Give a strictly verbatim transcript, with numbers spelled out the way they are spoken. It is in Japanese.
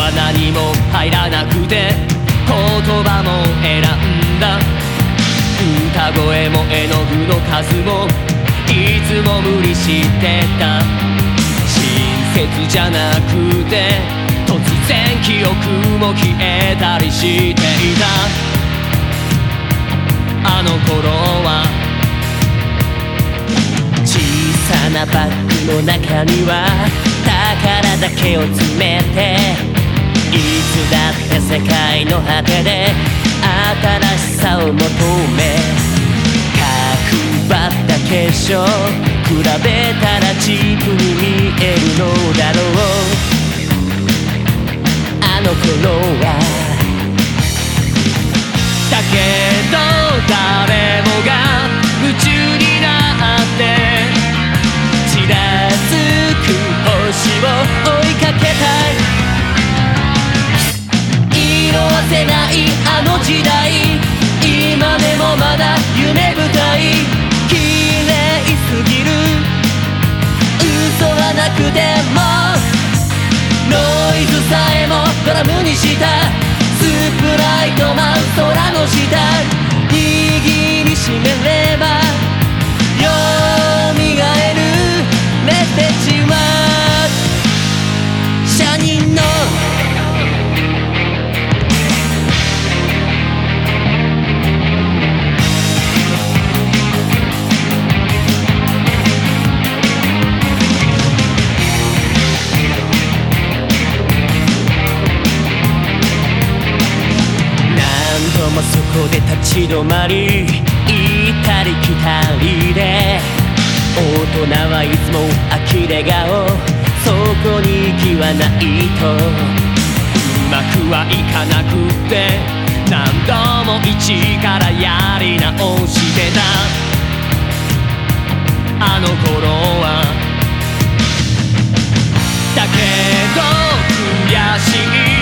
は何も入らなくて言葉も選んだ。歌声も絵の具の数もいつも無理してた。親切じゃなくて突然記憶も消えたりしていた。あの頃は小さなバッグの中には宝だけを詰めて、いつだって世界の果てで新しさを求め、角張った化粧比べたらチープに見えるのだろう。あの頃はだけど誰もが夢中になってちらつく星を追いかけたい。色あせないあの時代、今でもまだ夢深い。綺麗すぎる嘘はなくてもノイズさえもドラムにした。スプライト舞う空の下握りしめればよみがえるメッセージはシャニンのそこで立ち止まり行ったり来たりで、大人はいつも呆れ顔、そこに気はないと。うまくはいかなくって何度も一からやり直してた。あの頃はだけど悔しい